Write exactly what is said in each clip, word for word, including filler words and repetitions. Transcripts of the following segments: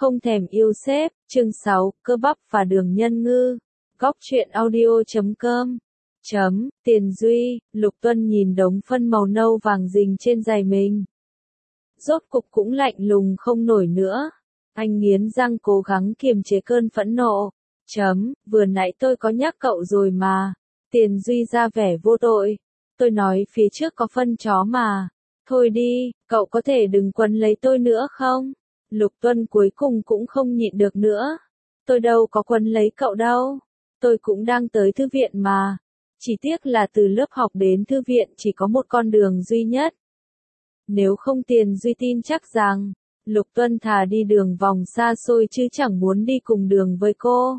Không thèm yêu sếp, chương sáu, cơ bắp và đường nhân ngư. Góc truyện audio chấm com. Chấm, Tiền Duy, Lục Tuân nhìn đống phân màu nâu vàng rình trên giày mình. Rốt cục cũng lạnh lùng không nổi nữa. Anh nghiến răng cố gắng kiềm chế cơn phẫn nộ. Chấm, vừa nãy tôi có nhắc cậu rồi mà. Tiền Duy ra vẻ vô tội. Tôi nói phía trước có phân chó mà. Thôi đi, cậu có thể đừng quấn lấy tôi nữa không? Lục Tuân cuối cùng cũng không nhịn được nữa. Tôi đâu có quấn lấy cậu đâu. Tôi cũng đang tới thư viện mà. Chỉ tiếc là từ lớp học đến thư viện chỉ có một con đường duy nhất. Nếu không Tiền Duy tin chắc rằng, Lục Tuân thà đi đường vòng xa xôi chứ chẳng muốn đi cùng đường với cô.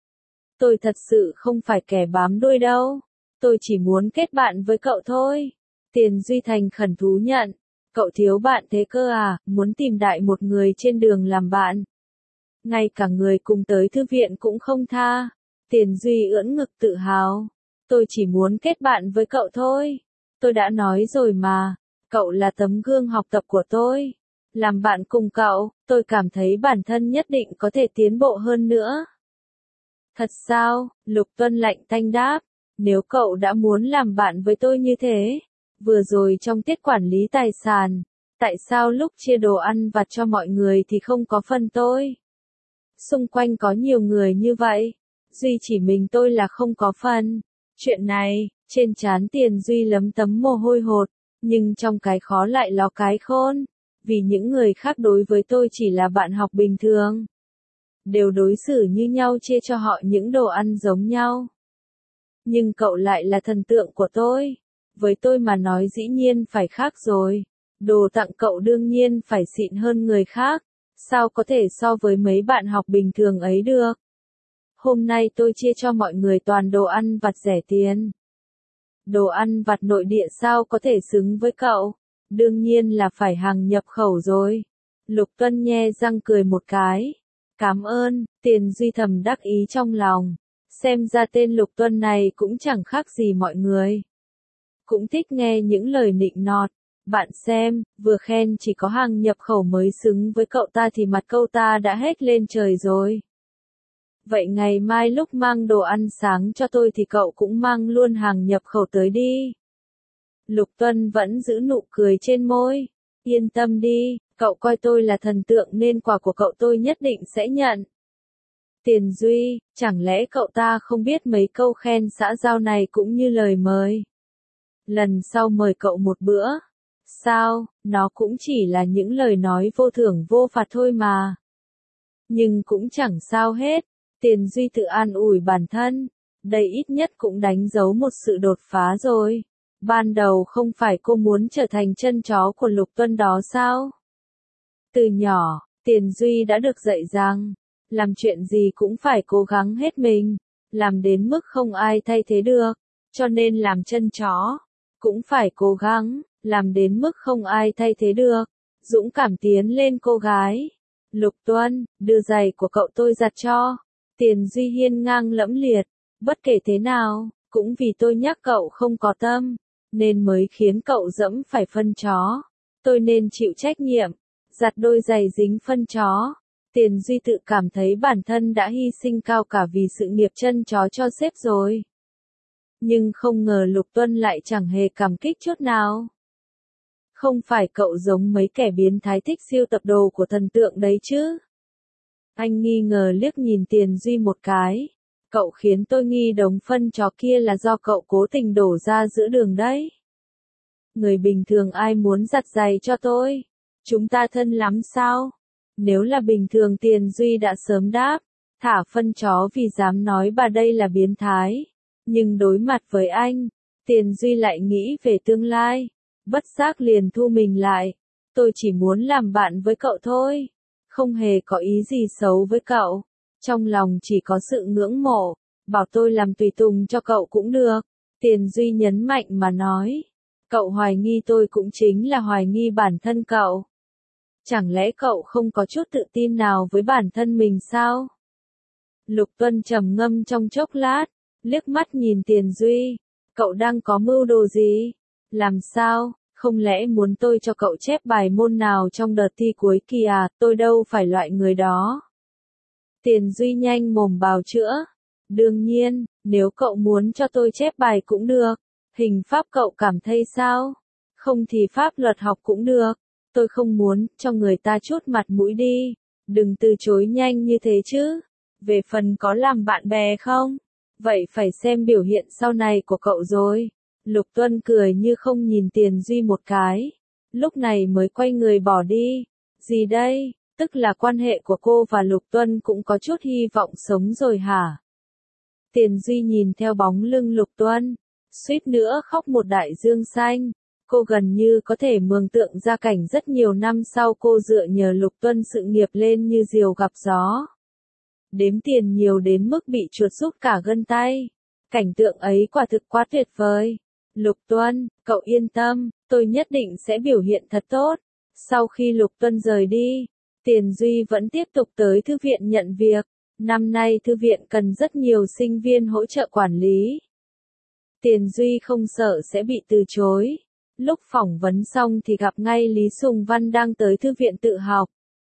Tôi thật sự không phải kẻ bám đuôi đâu. Tôi chỉ muốn kết bạn với cậu thôi. Tiền Duy thành khẩn thú nhận. Cậu thiếu bạn thế cơ à, muốn tìm đại một người trên đường làm bạn. Ngay cả người cùng tới thư viện cũng không tha. Tiền Duy ưỡn ngực tự hào. Tôi chỉ muốn kết bạn với cậu thôi. Tôi đã nói rồi mà, cậu là tấm gương học tập của tôi. Làm bạn cùng cậu, tôi cảm thấy bản thân nhất định có thể tiến bộ hơn nữa. Thật sao? Lục Tuân lạnh tanh đáp. Nếu cậu đã muốn làm bạn với tôi như thế, vừa rồi trong tiết quản lý tài sản, tại sao lúc chia đồ ăn vặt cho mọi người thì không có phần tôi? Xung quanh có nhiều người như vậy, duy chỉ mình tôi là không có phần. Chuyện này, trên trán Tiền Duy lấm tấm mồ hôi hột, nhưng trong cái khó lại ló cái khôn, vì những người khác đối với tôi chỉ là bạn học bình thường. Đều đối xử như nhau chia cho họ những đồ ăn giống nhau. Nhưng cậu lại là thần tượng của tôi. Với tôi mà nói dĩ nhiên phải khác rồi. Đồ tặng cậu đương nhiên phải xịn hơn người khác. Sao có thể so với mấy bạn học bình thường ấy được? Hôm nay tôi chia cho mọi người toàn đồ ăn vặt rẻ tiền. Đồ ăn vặt nội địa sao có thể xứng với cậu? Đương nhiên là phải hàng nhập khẩu rồi. Lục Tuân nhe răng cười một cái. Cảm ơn, Tiền Duy thầm đắc ý trong lòng. Xem ra tên Lục Tuân này cũng chẳng khác gì mọi người. Cũng thích nghe những lời nịnh nọt. Bạn xem, vừa khen chỉ có hàng nhập khẩu mới xứng với cậu ta thì mặt cậu ta đã hết lên trời rồi. Vậy ngày mai lúc mang đồ ăn sáng cho tôi thì cậu cũng mang luôn hàng nhập khẩu tới đi. Lục Tuân vẫn giữ nụ cười trên môi. Yên tâm đi, cậu coi tôi là thần tượng nên quà của cậu tôi nhất định sẽ nhận. Tiền Duy, chẳng lẽ cậu ta không biết mấy câu khen xã giao này cũng như lời mời? Lần sau mời cậu một bữa. Sao, nó cũng chỉ là những lời nói vô thưởng vô phạt thôi mà. Nhưng cũng chẳng sao hết. Tiền Duy tự an ủi bản thân. Đây ít nhất cũng đánh dấu một sự đột phá rồi. Ban đầu không phải cô muốn trở thành chân chó của Lục Tuân đó sao? Từ nhỏ, Tiền Duy đã được dạy rằng, làm chuyện gì cũng phải cố gắng hết mình, làm đến mức không ai thay thế được, cho nên làm chân chó, cũng phải cố gắng, làm đến mức không ai thay thế được, dũng cảm tiến lên cô gái. Lục Tuân, đưa giày của cậu tôi giặt cho. Tiền Duy hiên ngang lẫm liệt, bất kể thế nào, cũng vì tôi nhắc cậu không có tâm, nên mới khiến cậu dẫm phải phân chó. Tôi nên chịu trách nhiệm, giặt đôi giày dính phân chó. Tiền Duy tự cảm thấy bản thân đã hy sinh cao cả vì sự nghiệp chân chó cho sếp rồi. Nhưng không ngờ Lục Tuân lại chẳng hề cảm kích chút nào. Không phải cậu giống mấy kẻ biến thái thích siêu tập đồ của thần tượng đấy chứ? Anh nghi ngờ liếc nhìn Tiền Duy một cái. Cậu khiến tôi nghi đống phân chó kia là do cậu cố tình đổ ra giữa đường đấy. Người bình thường ai muốn giặt giày cho tôi? Chúng ta thân lắm sao? Nếu là bình thường Tiền Duy đã sớm đáp, thả phân chó vì dám nói bà đây là biến thái. Nhưng đối mặt với anh, Tiền Duy lại nghĩ về tương lai, bất giác liền thu mình lại. Tôi chỉ muốn làm bạn với cậu thôi, không hề có ý gì xấu với cậu. Trong lòng chỉ có sự ngưỡng mộ, bảo tôi làm tùy tùng cho cậu cũng được. Tiền Duy nhấn mạnh mà nói, cậu hoài nghi tôi cũng chính là hoài nghi bản thân cậu. Chẳng lẽ cậu không có chút tự tin nào với bản thân mình sao? Lục Tuân trầm ngâm trong chốc lát, liếc mắt nhìn Tiền Duy. Cậu đang có mưu đồ gì? Làm sao? Không lẽ muốn tôi cho cậu chép bài môn nào trong đợt thi cuối kỳ à, tôi đâu phải loại người đó. Tiền Duy nhanh mồm bào chữa. Đương nhiên, nếu cậu muốn cho tôi chép bài cũng được. Hình pháp cậu cảm thấy sao? Không thì pháp luật học cũng được. Tôi không muốn, cho người ta chút mặt mũi đi. Đừng từ chối nhanh như thế chứ. Về phần có làm bạn bè không? Vậy phải xem biểu hiện sau này của cậu rồi. Lục Tuân cười như không nhìn Tiền Duy một cái. Lúc này mới quay người bỏ đi. Gì đây? Tức là quan hệ của cô và Lục Tuân cũng có chút hy vọng sống rồi hả? Tiền Duy nhìn theo bóng lưng Lục Tuân. Suýt nữa khóc một đại dương xanh. Cô gần như có thể mường tượng ra cảnh rất nhiều năm sau cô dựa nhờ Lục Tuân sự nghiệp lên như diều gặp gió. Đếm tiền nhiều đến mức bị chuột rút cả gân tay. Cảnh tượng ấy quả thực quá tuyệt vời. Lục Tuân, cậu yên tâm, tôi nhất định sẽ biểu hiện thật tốt. Sau khi Lục Tuân rời đi, Tiền Duy vẫn tiếp tục tới thư viện nhận việc. Năm nay thư viện cần rất nhiều sinh viên hỗ trợ quản lý. Tiền Duy không sợ sẽ bị từ chối. Lúc phỏng vấn xong thì gặp ngay Lý Sùng Văn đang tới thư viện tự học.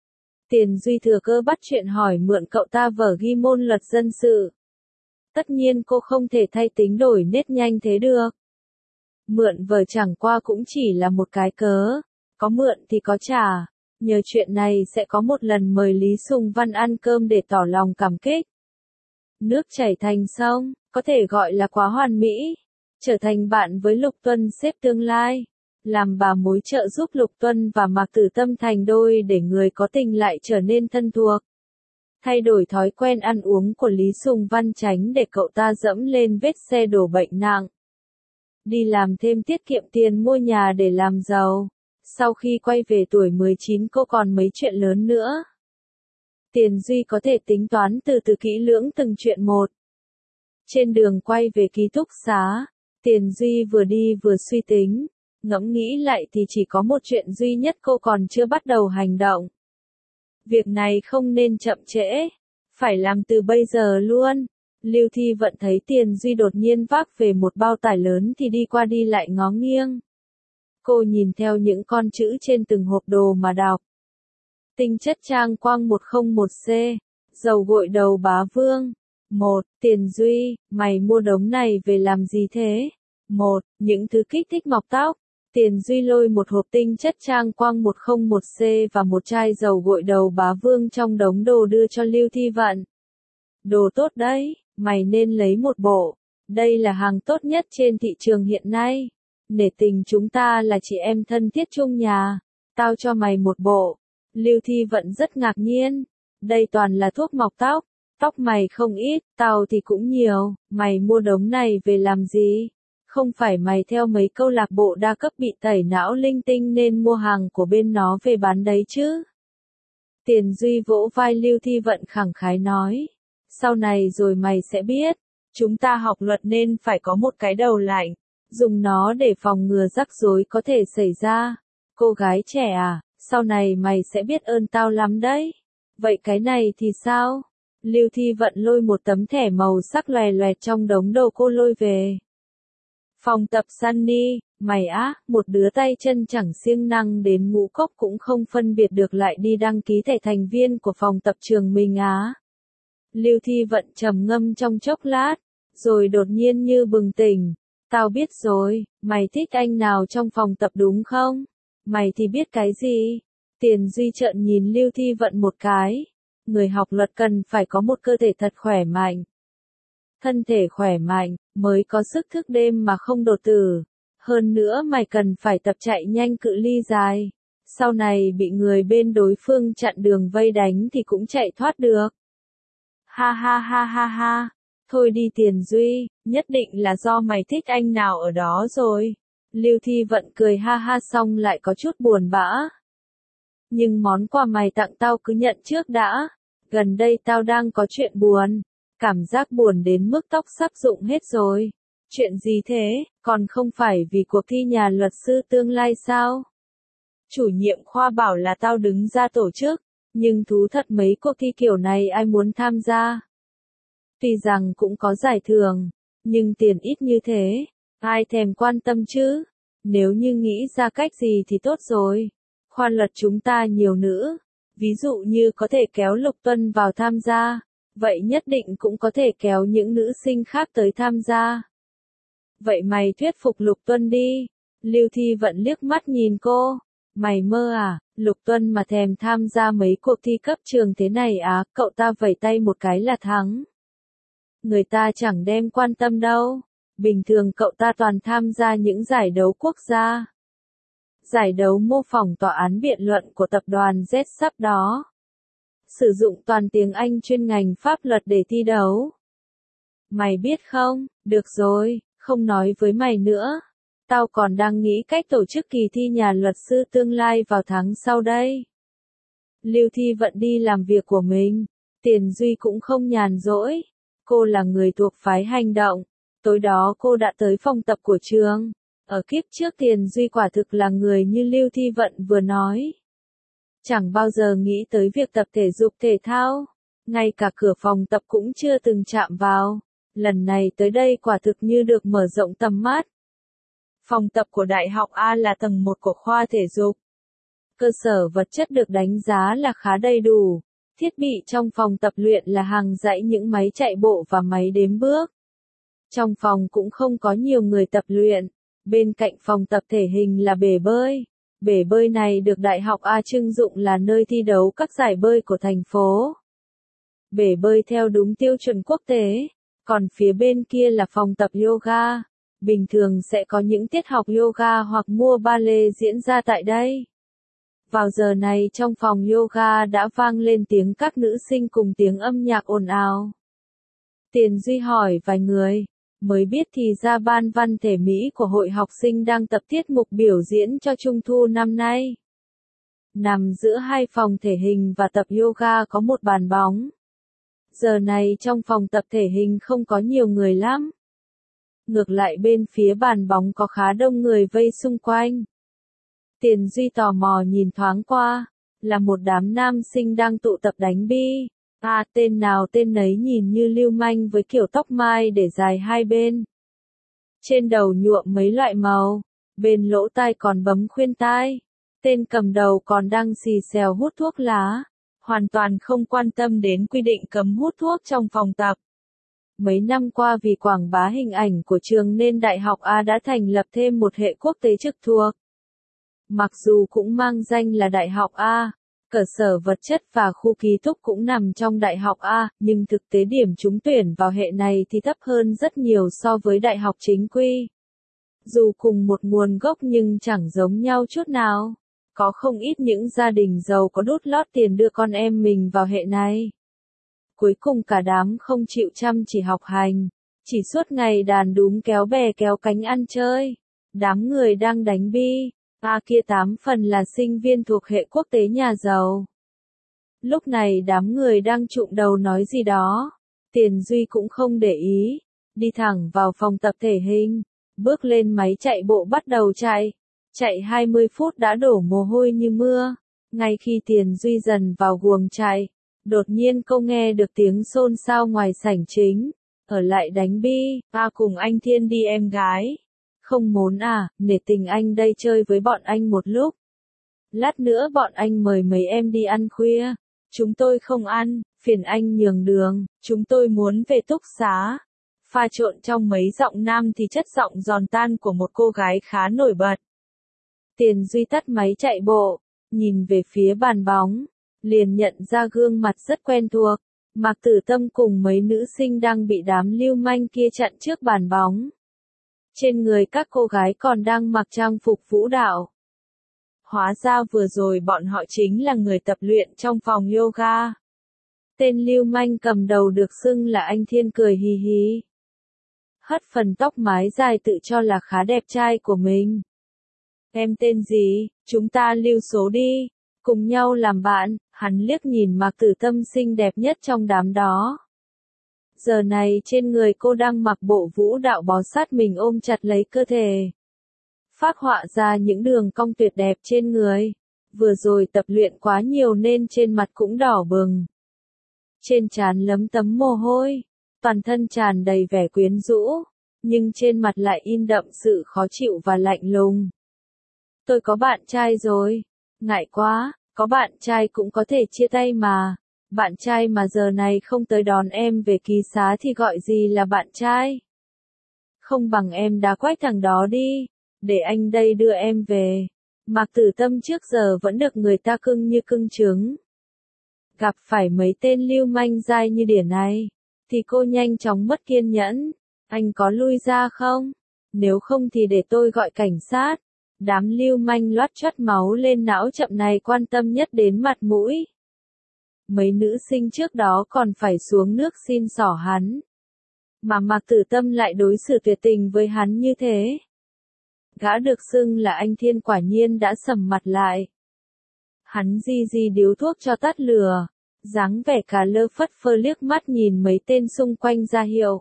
Tiền Duy thừa cơ bắt chuyện hỏi mượn cậu ta vở ghi môn luật dân sự. Tất nhiên cô không thể thay tính đổi nết nhanh thế được. Mượn vở chẳng qua cũng chỉ là một cái cớ. Có mượn thì có trả. Nhờ chuyện này sẽ có một lần mời Lý Sùng Văn ăn cơm để tỏ lòng cảm kích. Nước chảy thành sông, có thể gọi là quá hoàn mỹ. Trở thành bạn với Lục Tuân xếp tương lai. Làm bà mối trợ giúp Lục Tuân và Mạc Tử Tâm thành đôi để người có tình lại trở nên thân thuộc. Thay đổi thói quen ăn uống của Lý Sùng Văn tránh để cậu ta dẫm lên vết xe đổ bệnh nặng. Đi làm thêm tiết kiệm tiền mua nhà để làm giàu. Sau khi quay về tuổi mười chín cô còn mấy chuyện lớn nữa. Tiền Duy có thể tính toán từ từ kỹ lưỡng từng chuyện một. Trên đường quay về ký túc xá, Tiền Duy vừa đi vừa suy tính. Ngẫm nghĩ lại thì chỉ có một chuyện duy nhất cô còn chưa bắt đầu hành động. Việc này không nên chậm trễ. Phải làm từ bây giờ luôn. Lưu Thi Vận thấy Tiền Duy đột nhiên vác về một bao tải lớn thì đi qua đi lại ngó nghiêng. Cô nhìn theo những con chữ trên từng hộp đồ mà đọc. Tinh chất trang quang một không một C. Dầu gội đầu bá vương. một. Tiền Duy, mày mua đống này về làm gì thế? một. Những thứ kích thích mọc tóc. Tiền Duy lôi một hộp tinh chất trang quang một không một C và một chai dầu gội đầu bá vương trong đống đồ đưa cho Lưu Thi Vận. Đồ tốt đấy, mày nên lấy một bộ. Đây là hàng tốt nhất trên thị trường hiện nay. Nể tình chúng ta là chị em thân thiết chung nhà. Tao cho mày một bộ. Lưu Thi Vận rất ngạc nhiên. Đây toàn là thuốc mọc tóc. Tóc mày không ít, tao thì cũng nhiều. Mày mua đống này về làm gì? Không phải mày theo mấy câu lạc bộ đa cấp bị tẩy não linh tinh nên mua hàng của bên nó về bán đấy chứ? Tiền Duy vỗ vai Lưu Thi Vận khẳng khái nói. Sau này rồi mày sẽ biết. Chúng ta học luật nên phải có một cái đầu lạnh. Dùng nó để phòng ngừa rắc rối có thể xảy ra. Cô gái trẻ à, sau này mày sẽ biết ơn tao lắm đấy. Vậy cái này thì sao? Lưu Thi Vận lôi một tấm thẻ màu sắc loè loẹt trong đống đồ cô lôi về. Phòng tập Sunny, mày á, một đứa tay chân chẳng siêng năng đến ngũ cốc cũng không phân biệt được lại đi đăng ký thẻ thành viên của phòng tập trường mình á. Lưu Thi Vận trầm ngâm trong chốc lát, rồi đột nhiên như bừng tỉnh. Tao biết rồi, mày thích anh nào trong phòng tập đúng không? Mày thì biết cái gì? Tiền Duy trợn nhìn Lưu Thi Vận một cái. Người học luật cần phải có một cơ thể thật khỏe mạnh. Thân thể khỏe mạnh, mới có sức thức đêm mà không đột tử. Hơn nữa mày cần phải tập chạy nhanh cự ly dài. Sau này bị người bên đối phương chặn đường vây đánh thì cũng chạy thoát được. Ha ha ha ha ha. Thôi đi Tiền Duy, nhất định là do mày thích anh nào ở đó rồi. Lưu Thi Vận cười ha ha xong lại có chút buồn bã. Nhưng món quà mày tặng tao cứ nhận trước đã. Gần đây tao đang có chuyện buồn. Cảm giác buồn đến mức tóc sắp rụng hết rồi. Chuyện gì thế, còn không phải vì cuộc thi nhà luật sư tương lai sao? Chủ nhiệm khoa bảo là tao đứng ra tổ chức, nhưng thú thật mấy cuộc thi kiểu này ai muốn tham gia. Tuy rằng cũng có giải thưởng, nhưng tiền ít như thế, ai thèm quan tâm chứ? Nếu như nghĩ ra cách gì thì tốt rồi. Khoa luật chúng ta nhiều nữ. Ví dụ như có thể kéo Lục Tuân vào tham gia. Vậy nhất định cũng có thể kéo những nữ sinh khác tới tham gia. Vậy mày thuyết phục Lục Tuân đi. Lưu Thi Vận liếc mắt nhìn cô. Mày mơ à, Lục Tuân mà thèm tham gia mấy cuộc thi cấp trường thế này á, cậu ta vẩy tay một cái là thắng. Người ta chẳng đem quan tâm đâu. Bình thường cậu ta toàn tham gia những giải đấu quốc gia. Giải đấu mô phỏng tòa án biện luận của tập đoàn Z sắp đó. Sử dụng toàn tiếng Anh chuyên ngành pháp luật để thi đấu. Mày biết không, được rồi, không nói với mày nữa. Tao còn đang nghĩ cách tổ chức kỳ thi nhà luật sư tương lai vào tháng sau đây. Lưu Thi Vận đi làm việc của mình. Tiền Duy cũng không nhàn rỗi. Cô là người thuộc phái hành động. Tối đó cô đã tới phòng tập của trường. Ở kiếp trước Tiền Duy quả thực là người như Lưu Thi Vận vừa nói. Chẳng bao giờ nghĩ tới việc tập thể dục thể thao. Ngay cả cửa phòng tập cũng chưa từng chạm vào. Lần này tới đây quả thực như được mở rộng tầm mắt. Phòng tập của Đại học A là tầng một của khoa thể dục. Cơ sở vật chất được đánh giá là khá đầy đủ. Thiết bị trong phòng tập luyện là hàng dãy những máy chạy bộ và máy đếm bước. Trong phòng cũng không có nhiều người tập luyện. Bên cạnh phòng tập thể hình là bể bơi. Bể bơi này được Đại học A trưng dụng là nơi thi đấu các giải bơi của thành phố. Bể bơi theo đúng tiêu chuẩn quốc tế. Còn phía bên kia là phòng tập yoga. Bình thường sẽ có những tiết học yoga hoặc mua ballet diễn ra tại đây. Vào giờ này trong phòng yoga đã vang lên tiếng các nữ sinh cùng tiếng âm nhạc ồn ào. Tiền Duy hỏi vài người, mới biết thì ra ban văn thể Mỹ của hội học sinh đang tập tiết mục biểu diễn cho Trung thu năm nay. Nằm giữa hai phòng thể hình và tập yoga có một bàn bóng. Giờ này trong phòng tập thể hình không có nhiều người lắm. Ngược lại bên phía bàn bóng có khá đông người vây xung quanh. Tiền Duy tò mò nhìn thoáng qua, là một đám nam sinh đang tụ tập đánh bi. À, tên nào tên nấy nhìn như lưu manh với kiểu tóc mai để dài hai bên. Trên đầu nhuộm mấy loại màu, bên lỗ tai còn bấm khuyên tai. Tên cầm đầu còn đang xì xèo hút thuốc lá, hoàn toàn không quan tâm đến quy định cấm hút thuốc trong phòng tập. Mấy năm qua vì quảng bá hình ảnh của trường nên Đại học A đã thành lập thêm một hệ quốc tế trực thuộc. Mặc dù cũng mang danh là Đại học A, cơ sở vật chất và khu ký túc cũng nằm trong Đại học A, nhưng thực tế điểm trúng tuyển vào hệ này thì thấp hơn rất nhiều so với đại học chính quy. Dù cùng một nguồn gốc nhưng chẳng giống nhau chút nào. Có không ít những gia đình giàu có đút lót tiền đưa con em mình vào hệ này. Cuối cùng cả đám không chịu chăm chỉ học hành, chỉ suốt ngày đàn đúm kéo bè kéo cánh ăn chơi. Đám người đang đánh bi, A kia tám phần là sinh viên thuộc hệ quốc tế nhà giàu. Lúc này đám người đang trụm đầu nói gì đó, Tiền Duy cũng không để ý, đi thẳng vào phòng tập thể hình, bước lên máy chạy bộ bắt đầu chạy. Chạy hai mươi phút đã đổ mồ hôi như mưa, ngay khi Tiền Duy dần vào guồng chạy. Đột nhiên cô nghe được tiếng xôn xao ngoài sảnh chính. Ở lại đánh bi, A cùng anh Thiên đi em gái. Không muốn à, nể tình anh đây chơi với bọn anh một lúc. Lát nữa bọn anh mời mấy em đi ăn khuya. Chúng tôi không ăn, phiền anh nhường đường, chúng tôi muốn về túc xá. Pha trộn trong mấy giọng nam thì chất giọng giòn tan của một cô gái khá nổi bật. Tiền Duy tắt máy chạy bộ, nhìn về phía bàn bóng. Liền nhận ra gương mặt rất quen thuộc, Mạc Tử Tâm cùng mấy nữ sinh đang bị đám lưu manh kia chặn trước bàn bóng. Trên người các cô gái còn đang mặc trang phục vũ đạo. Hóa ra vừa rồi bọn họ chính là người tập luyện trong phòng yoga. Tên lưu manh cầm đầu được xưng là anh Thiên cười hì hì. Hất phần tóc mái dài tự cho là khá đẹp trai của mình. Em tên gì, chúng ta lưu số đi. Cùng nhau làm bạn, hắn liếc nhìn Mạc Tử Tâm xinh đẹp nhất trong đám đó. Giờ này trên người cô đang mặc bộ vũ đạo bó sát mình ôm chặt lấy cơ thể. Phác họa ra những đường cong tuyệt đẹp trên người. Vừa rồi tập luyện quá nhiều nên trên mặt cũng đỏ bừng. Trên trán lấm tấm mồ hôi, toàn thân tràn đầy vẻ quyến rũ. nhưng trên mặt lại in đậm sự khó chịu và lạnh lùng. Tôi có bạn trai rồi. Ngại quá, có bạn trai cũng có thể chia tay mà. Bạn trai mà giờ này không tới đón em về ký xá thì gọi gì là bạn trai? Không bằng em đá quách thằng đó đi, để anh đây đưa em về. Mạc Tử Tâm trước giờ vẫn được người ta cưng như cưng trứng. Gặp phải mấy tên lưu manh dai như đỉa này, thì cô nhanh chóng mất kiên nhẫn. Anh có lui ra không? Nếu không thì để tôi gọi cảnh sát. Đám lưu manh loát choát máu lên não chậm này quan tâm nhất đến mặt mũi. Mấy nữ sinh trước đó còn phải xuống nước xin xỏ hắn. Mà Mạc Tử Tâm lại đối xử tuyệt tình với hắn như thế. Gã được xưng là anh Thiên quả nhiên đã sầm mặt lại. Hắn di di điếu thuốc cho tắt lửa, dáng vẻ cà lơ phất phơ liếc mắt nhìn mấy tên xung quanh ra hiệu.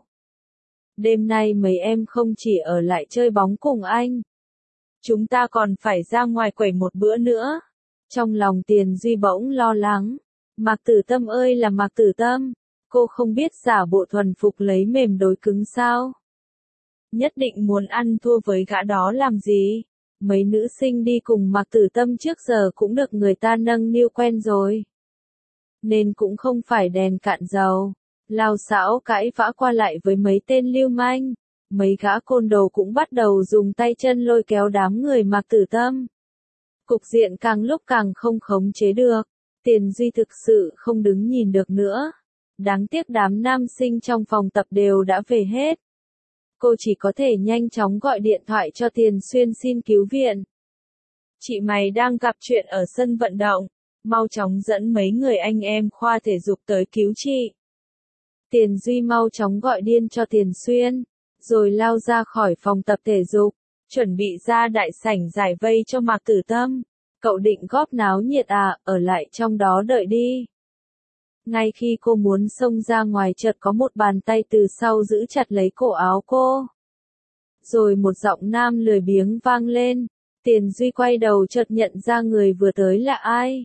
Đêm nay mấy em không chỉ ở lại chơi bóng cùng anh. Chúng ta còn phải ra ngoài quẩy một bữa nữa. Trong lòng Tiền Duy bỗng lo lắng. Mạc Tử Tâm ơi là Mạc Tử Tâm, cô không biết giả bộ thuần phục lấy mềm đối cứng sao? Nhất định muốn ăn thua với gã đó làm gì? Mấy nữ sinh đi cùng Mạc Tử Tâm trước giờ cũng được người ta nâng niu quen rồi. Nên cũng không phải đèn cạn dầu. Lao xảo cãi vã qua lại với mấy tên lưu manh. Mấy gã côn đồ cũng bắt đầu dùng tay chân lôi kéo đám người Mạc Tử Tâm. Cục diện càng lúc càng không khống chế được. Tiền Duy thực sự không đứng nhìn được nữa. Đáng tiếc đám nam sinh trong phòng tập đều đã về hết. Cô chỉ có thể nhanh chóng gọi điện thoại cho Tiền Xuyên xin cứu viện. Chị mày đang gặp chuyện ở sân vận động. Mau chóng dẫn mấy người anh em khoa thể dục tới cứu chị. Tiền Duy mau chóng gọi điên cho Tiền Xuyên. Rồi lao ra khỏi phòng tập thể dục. Chuẩn bị ra đại sảnh giải vây cho Mạc Tử Tâm. Cậu định góp náo nhiệt à, ở lại trong đó đợi đi. Ngay khi cô muốn xông ra ngoài chợt có một bàn tay từ sau giữ chặt lấy cổ áo cô. Rồi một giọng nam lười biếng vang lên. Tiền Duy quay đầu chợt nhận ra người vừa tới là ai.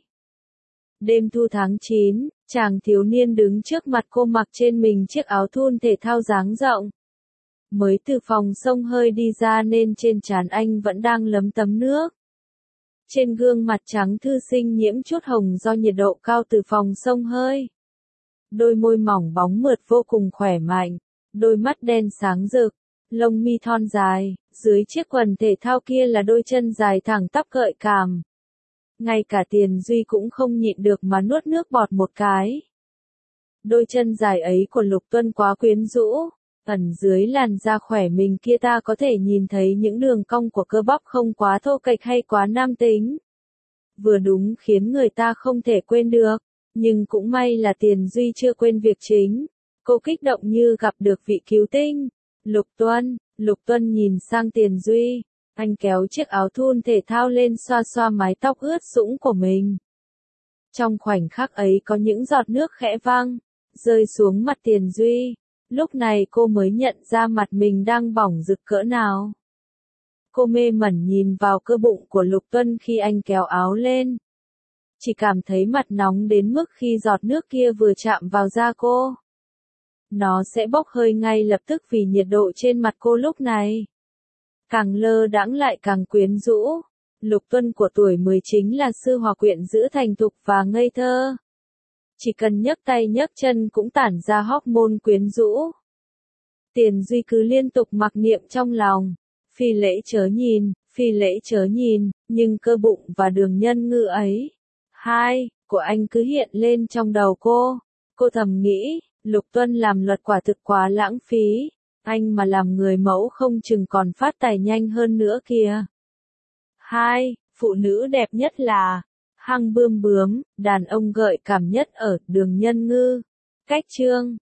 Đêm thu tháng chín, chàng thiếu niên đứng trước mặt cô mặc trên mình chiếc áo thun thể thao dáng rộng. Mới từ phòng xông hơi đi ra nên trên trán anh vẫn đang lấm tấm nước. Trên gương mặt trắng thư sinh nhiễm chút hồng do nhiệt độ cao từ phòng xông hơi. Đôi môi mỏng bóng mượt vô cùng khỏe mạnh, đôi mắt đen sáng rực, lông mi thon dài, dưới chiếc quần thể thao kia là đôi chân dài thẳng tắp gợi cảm. Ngay cả Tiền Duy cũng không nhịn được mà nuốt nước bọt một cái. Đôi chân dài ấy của Lục Tuân quá quyến rũ, ẩn dưới làn da khỏe mình kia ta có thể nhìn thấy những đường cong của cơ bắp không quá thô kệch hay quá nam tính. Vừa đúng khiến người ta không thể quên được, nhưng cũng may là Tiền Duy chưa quên việc chính. Cô kích động như gặp được vị cứu tinh. Lục Tuân, Lục Tuân nhìn sang Tiền Duy, anh kéo chiếc áo thun thể thao lên xoa xoa mái tóc ướt sũng của mình. Trong khoảnh khắc ấy có những giọt nước khẽ vang, rơi xuống mặt Tiền Duy. Lúc này cô mới nhận ra mặt mình đang bỏng rực cỡ nào. Cô mê mẩn nhìn vào cơ bụng của Lục Tuân khi anh kéo áo lên. Chỉ cảm thấy mặt nóng đến mức khi giọt nước kia vừa chạm vào da cô. Nó sẽ bốc hơi ngay lập tức vì nhiệt độ trên mặt cô lúc này. Càng lơ đãng lại càng quyến rũ. Lục Tuân của tuổi mười chính là sư hòa quyện giữa thành thục và ngây thơ. Chỉ cần nhấc tay nhấc chân cũng tản ra hormone quyến rũ. Tiền Duy cứ liên tục mặc niệm trong lòng. Phi lễ chớ nhìn, phi lễ chớ nhìn, nhưng cơ bụng và đường nhân ngư ấy. Hai, của anh cứ hiện lên trong đầu cô. Cô thầm nghĩ, Lục Tuân làm luật quả thực quá lãng phí. Anh mà làm người mẫu không chừng còn phát tài nhanh hơn nữa kìa. Hai, phụ nữ đẹp nhất là hăng bươm bướm, đàn ông gợi cảm nhất ở đường nhân ngư. Cách chương